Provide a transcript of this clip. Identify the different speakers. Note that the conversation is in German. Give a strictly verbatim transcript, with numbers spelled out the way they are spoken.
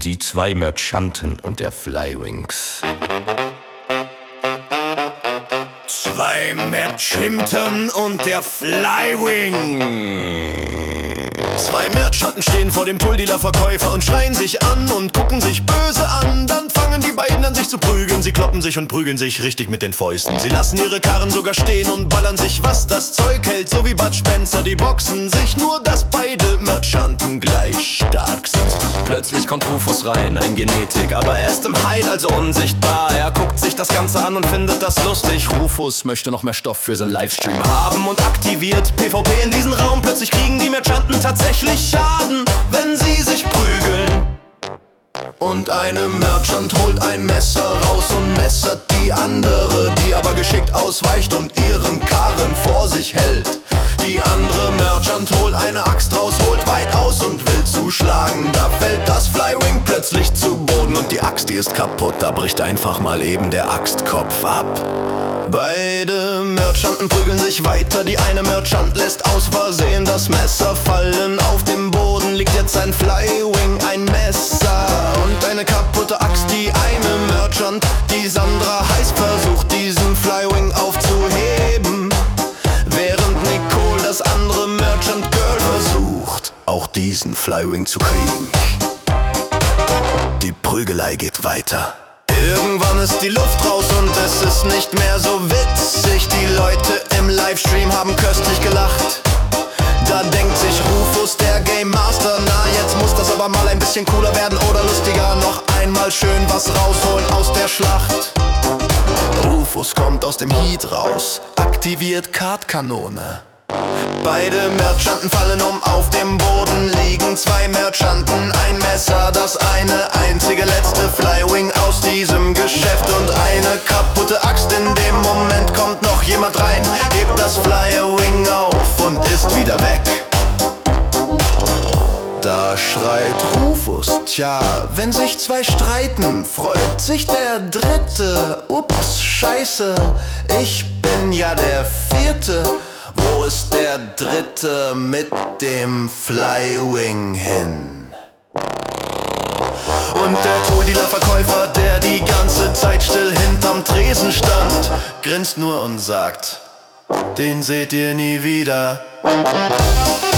Speaker 1: die zwei Merchanten und der Flywings. Zwei Merchanten und der Flywing. Zwei Merchanten stehen vor dem Pulldealer-Verkäufer und schreien sich an und gucken sich böse an. Dann fangen die beiden an sich zu prügeln. Sie kloppen sich und prügeln sich richtig mit den Fäusten. Sie lassen ihre Karren sogar stehen und ballern sich, was das Zeug hält. So wie Bud Spencer, die boxen sich, nur dass beide Merchanten gleich stark sind. Plötzlich kommt Rufus rein, ein Genetik, aber er ist im Hide, also unsichtbar. Er guckt sich das Ganze an und findet das lustig. Rufus möchte noch mehr Stoff für seinen Livestream haben und aktiviert PvP in diesen Raum. Plötzlich kriegen die Merchanten tatsächlich Schaden, wenn sie sich prügeln. Und eine Merchant holt ein Messer raus und messert die andere, die aber geschickt ausweicht und ihren Karren vor sich hält. Die andere Merchant holt eine Axt raus, holt weit aus und will zuschlagen. Da fällt das Flywing plötzlich zu Boden und die Axt, die ist kaputt. Da bricht einfach mal eben der Axtkopf ab. Beide Merchanten prügeln sich weiter. Die eine Merchant lässt aus Versehen das Messer fallen. Auf dem Boden liegt jetzt ein Flywing, ein Messer und eine kaputte Axt. Die eine Merchant, die Sandra heißt, versucht diesen Flywing aufzuheben, während Nicole, das andere Merchant Girl, versucht auch diesen Flywing zu kriegen. Die Prügelei geht weiter. Irgendwann ist die Luft raus und es ist nicht mehr so witzig. Die Leute im Livestream haben köstlich gelacht. Da denkt sich Rufus, der Game Master, na jetzt muss das aber mal ein bisschen cooler werden oder lustiger. Noch einmal schön was rausholen aus der Schlacht. Rufus kommt aus dem Heat raus, aktiviert Kartkanone. Beide Merchanten fallen um, auf dem Boden liegen zwei Merchanten, ein Messer, das eine einzige letzte Flywing aus diesem Geschäft und eine kaputte Axt. In dem Moment kommt noch jemand rein, hebt das Flywing auf und ist wieder weg. Da schreit Rufus, tja, wenn sich zwei streiten, freut sich der Dritte. Ups, scheiße, ich bin ja der Vierte. Wo ist der Dritte mit dem Flywing hin? Und der Pulldealer-Verkäufer, der die ganze Zeit still hinterm Tresen stand, grinst nur und sagt, den seht ihr nie wieder.